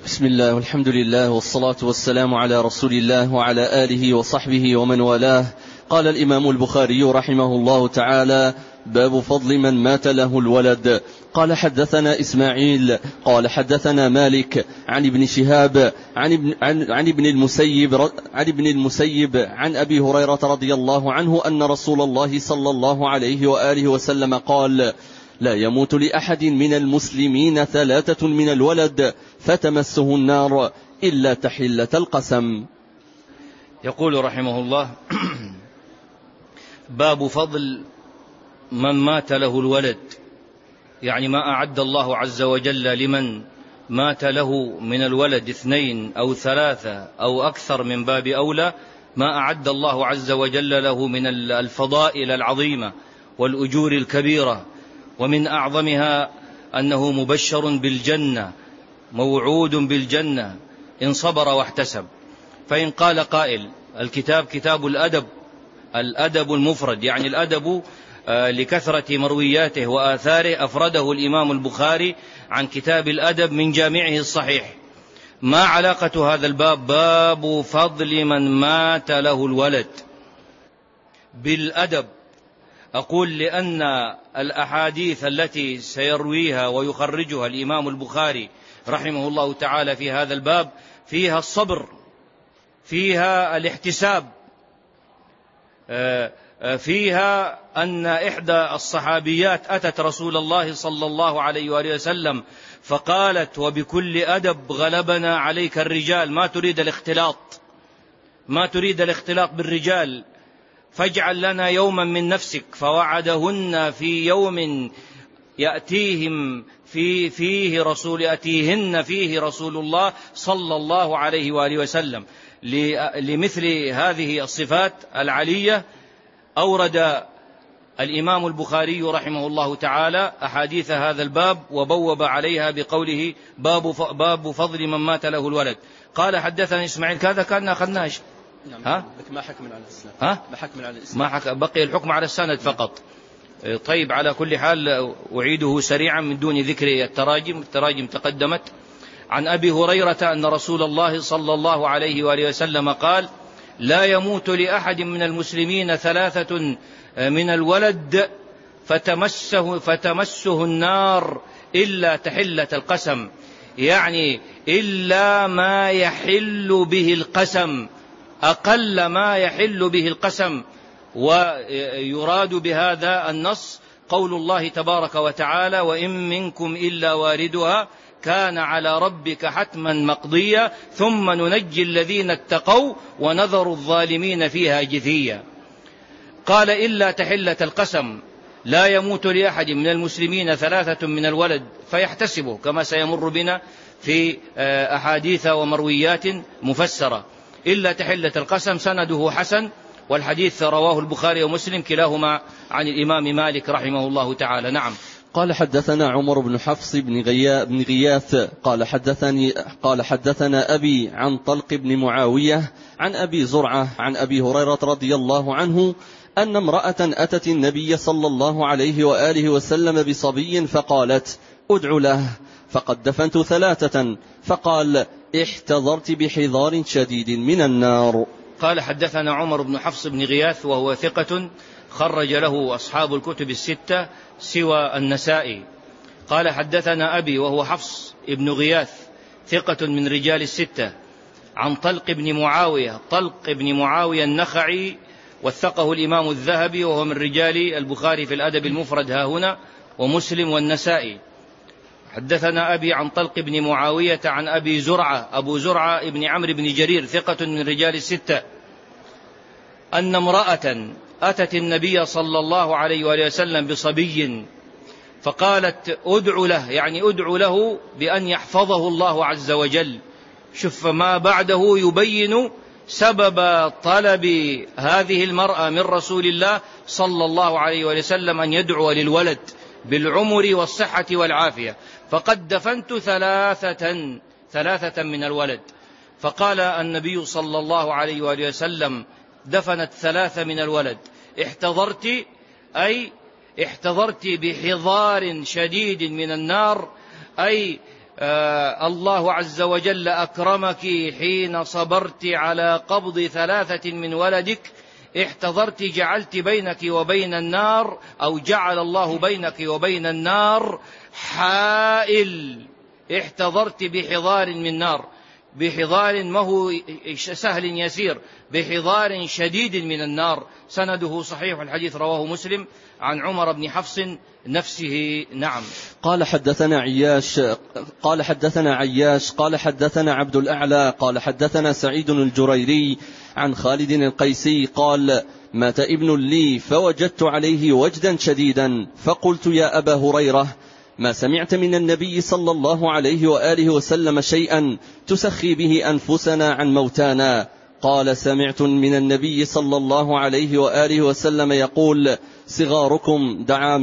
بسم الله والحمد لله والصلاة والسلام على رسول الله وعلى آله وصحبه ومن والاه. قال الإمام البخاري رحمه الله تعالى: باب فضل من مات له الولد. قال حدثنا إسماعيل قال حدثنا مالك عن ابن شهاب عن ابن المسيب عن أبي هريرة رضي الله عنه أن رسول الله صلى الله عليه وآله وسلم قال: لا يموت لأحد من المسلمين 3 من الولد فتمسه النار إلا تحلة القسم. يقول رحمه الله: باب فضل من مات له الولد، يعني ما أعد الله عز وجل لمن مات له من الولد 2 أو 3 أو أكثر من باب أولى، ما أعد الله عز وجل له من الفضائل العظيمة والأجور الكبيرة، ومن أعظمها أنه مبشر بالجنة موعود بالجنة إن صبر واحتسب. فإن قال قائل: الكتاب كتاب الأدب المفرد، يعني الأدب لكثرة مروياته وآثاره أفرده الإمام البخاري عن كتاب الأدب من جامعه الصحيح. ما علاقة هذا الباب باب فضل من مات له الولد بالأدب؟ أقول لأن الأحاديث التي سيرويها ويخرجها الإمام البخاري رحمه الله تعالى في هذا الباب فيها الصبر، فيها الاحتساب، فيها أن إحدى الصحابيات أتت رسول الله صلى الله عليه وآله وسلم فقالت: وبكل أدب غلبنا عليك الرجال، ما تريد الاختلاط بالرجال، فاجعل لنا يوما من نفسك. فوعدهن في يوم يأتيهن فيه رسول الله صلى الله عليه وآله وسلم. لمثل هذه الصفات العلية أورد الإمام البخاري رحمه الله تعالى أحاديث هذا الباب وبوب عليها بقوله: باب فضل من مات له الولد. قال حدثنا إسماعيل، كذا كان أخذناش. ما حكم على الإسلام. ما بقي الحكم على السند فقط. طيب، على كل حال أعيده سريعا من دون ذكر التراجم تقدمت. عن أبي هريرة أن رسول الله صلى الله عليه وآله وسلم قال: لا يموت لأحد من المسلمين 3 من الولد فتمسه النار إلا تحلة القسم، يعني إلا ما يحل به القسم، أقل ما يحل به القسم. ويراد بهذا النص قول الله تبارك وتعالى: وإن منكم إلا واردها كان على ربك حتما مقضيا ثم ننجي الذين اتقوا ونذر الظالمين فيها جثيا. قال: إلا تحلة القسم، لا يموت لأحد من المسلمين 3 من الولد فيحتسبه، كما سيمر بنا في أحاديث ومرويات مفسرة. إلا تحلة القسم سنده حسن، والحديث رواه البخاري ومسلم كلاهما عن الإمام مالك رحمه الله تعالى. نعم. قال حدثنا عمر بن حفص بن غياث قال حدثنا أبي عن طلق بن معاوية عن أبي زرعة عن أبي هريرة رضي الله عنه أن امرأة أتت النبي صلى الله عليه وآله وسلم بصبي فقالت: ادع له، فقد دفنت 3، فقال: احتضرت بحضار شديد من النار. قال حدثنا عمر بن حفص بن غياث وهو ثقة خرج له أصحاب الكتب 6 سوى النسائي. قال حدثنا أبي وهو حفص بن غياث ثقة من رجال 6، عن طلق بن معاوية النخعي، وثقه الإمام الذهبي، وهو من رجال البخاري في الأدب المفرد هاهنا ومسلم والنسائي. حدثنا أبي عن طلق بن معاوية عن أبي زرعة، أبو زرعة ابن عمرو بن جرير ثقة من رجال 6، أن امرأة أتت النبي صلى الله عليه وآله وسلم بصبي فقالت: ادع له، يعني ادع له بأن يحفظه الله عز وجل. شوف ما بعده يبين سبب طلب هذه المرأة من رسول الله صلى الله عليه وآله وسلم أن يدعو للولد بالعمر والصحة والعافية. فقد دفنت 3 من الولد. فقال النبي صلى الله عليه وآله وسلم: دفنت 3 من الولد، احتضرت بحضار شديد من النار، أي الله عز وجل أكرمك حين صبرت على قبض 3 من ولدك، احتضرت جعلت بينك وبين النار، أو جعل الله بينك وبين النار حائل، احتضرت بحضار من نار، بحضار ما هو سهل يسير، بحضار شديد من النار. سنده صحيح، الحديث رواه مسلم عن عمر بن حفص نفسه. نعم. قال حدثنا عياش قال حدثنا عبد الأعلى قال حدثنا سعيد الجريري عن خالد القيسي قال: مات ابن لي فوجدت عليه وجدا شديدا، فقلت: يا أبا هريرة، ما سمعت من النبي صلى الله عليه وآله وسلم شيئا تسخي به أنفسنا عن موتانا؟ قال: سمعت من النبي صلى الله عليه وآله وسلم يقول: صغاركم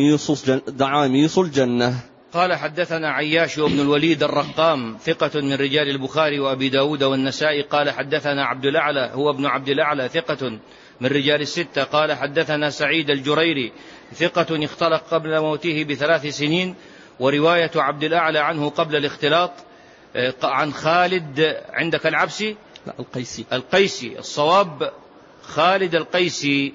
دعاميص الجنة. قال حدثنا عياش بن الوليد الرقام ثقة من رجال البخاري وأبي داود والنسائي. قال حدثنا عبد الأعلى هو ابن عبد الأعلى ثقة من رجال الستة. قال حدثنا سعيد الجريري ثقة اختلق قبل موته ب3 سنين، ورواية عبد الأعلى عنه قبل الاختلاط. عن خالد عندك العبسي؟ لا، القيسي الصواب خالد القيسي.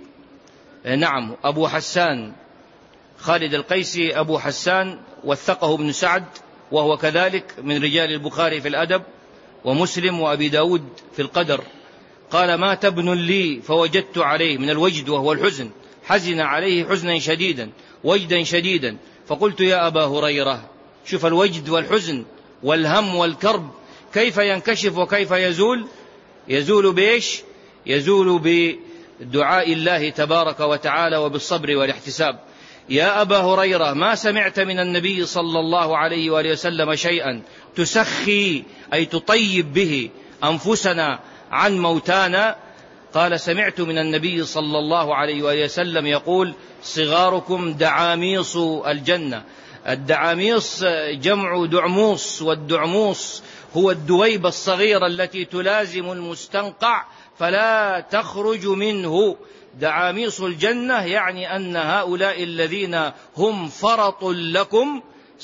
نعم، أبو حسان، خالد القيسي أبو حسان، وثقه ابن سعد وهو كذلك من رجال البخاري في الأدب ومسلم وأبي داود في القدر. قال: مات ابن لي فوجدت عليه، من الوجد وهو الحزن، حزن عليه حزنا شديدا وجدا شديدا، فقلت: يا أبا هريرة. شوف الوجد والحزن والهم والكرب كيف ينكشف وكيف يزول. يزول بإيش؟ يزول بدعاء الله تبارك وتعالى وبالصبر والاحتساب. يا أبا هريرة، ما سمعت من النبي صلى الله عليه وآله وسلم شيئا تسخي أي تطيب به أنفسنا عن موتانا؟ قال: سمعت من النبي صلى الله عليه وآله وسلم يقول: صغاركم دعاميص الجنة. الدعاميص جمع دعموس، والدعموس هو الدويبة الصغيرة التي تلازم المستنقع فلا تخرج منه. دعاميص الجنة يعني أن هؤلاء الذين هم فرط لكم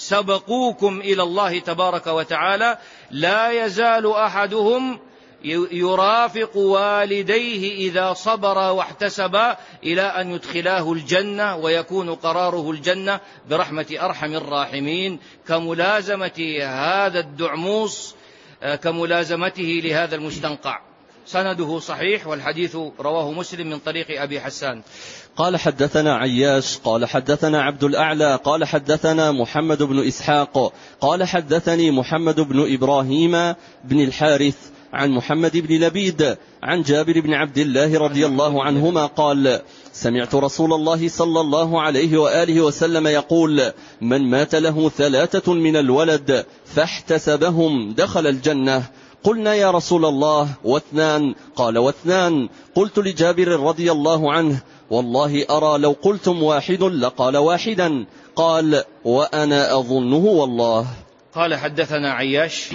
سبقوكم إلى الله تبارك وتعالى، لا يزال أحدهم يرافق والديه إذا صبر واحتسب إلى أن يدخلاه الجنة، ويكون قراره الجنة برحمة أرحم الراحمين، كملازمة هذا الدعموس كملازمته لهذا المستنقع. سنده صحيح، والحديث رواه مسلم من طريق أبي حسان. قال حدثنا عياش قال حدثنا عبد الأعلى قال حدثنا محمد بن إسحاق قال حدثني محمد بن إبراهيم بن الحارث عن محمد بن لبيد عن جابر بن عبد الله رضي الله عنهما قال: سمعت رسول الله صلى الله عليه وآله وسلم يقول: من مات له 3 من الولد فاحتسبهم دخل الجنة. قلنا: يا رسول الله، و2؟ قال: و2. قلت لجابر رضي الله عنه: والله أرى لو قلتم 1 لقال 1. قال: وأنا أظنه والله. قال حدثنا عياش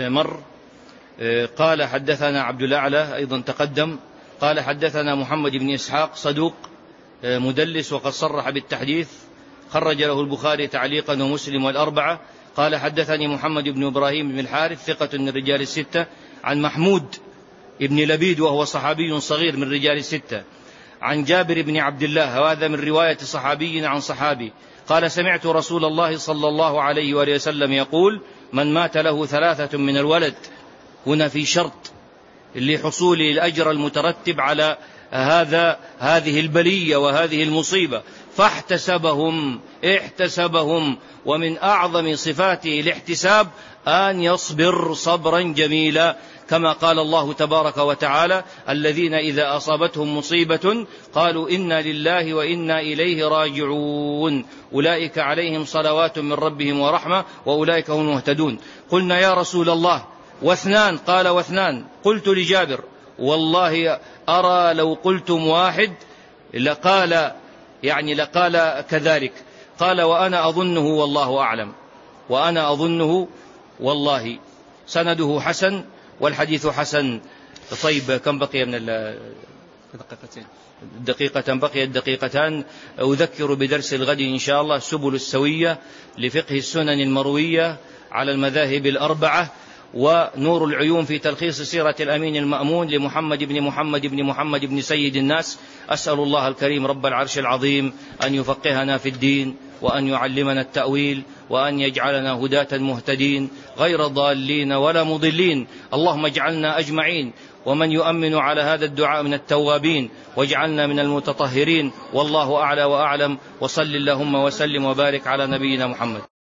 قال حدثنا عبد الأعلى أيضا تقدم. قال حدثنا محمد بن إسحاق صدوق مدلس وقد صرح بالتحديث، خرج له البخاري تعليقا ومسلم والأربعة. قال حدثني محمد بن إبراهيم بن الحارث ثقة من رجال الستة، عن محمود بن لبيد وهو صحابي صغير من رجال الستة، عن جابر بن عبد الله، وهذا من رواية صحابي عن صحابي. قال: سمعت رسول الله صلى الله عليه وآله وسلم يقول: من مات له 3 من الولد. هنا في شرط لحصول الأجر المترتب على هذه البلية وهذه المصيبة، احتسبهم، ومن أعظم صفاته الاحتساب أن يصبر صبرا جميلا، كما قال الله تبارك وتعالى: الذين إذا أصابتهم مصيبة قالوا إنا لله وإنا إليه راجعون أولئك عليهم صلوات من ربهم ورحمة وأولئك هم المهتدون. قلنا: يا رسول الله، و2؟ قال: و2. قلت لجابر: والله أرى لو قلتم 1 لقال كذلك. قال: وأنا أظنه والله أعلم. وأنا أظنه والله. سنده حسن والحديث حسن. طيب، كم بقي من دقيقتان. أذكر بدرس الغد إن شاء الله: سبل السوية لفقه السنن المروية على المذاهب الأربعة، ونور العيون في تلخيص سيرة الأمين المأمون لمحمد بن محمد بن محمد بن سيد الناس. أسأل الله الكريم رب العرش العظيم أن يفقهنا في الدين، وأن يعلمنا التأويل، وأن يجعلنا هداة مهتدين غير ضالين ولا مضلين. اللهم اجعلنا أجمعين ومن يؤمن على هذا الدعاء من التوابين، واجعلنا من المتطهرين. والله أعلى وأعلم، وصل اللهم وسلم وبارك على نبينا محمد.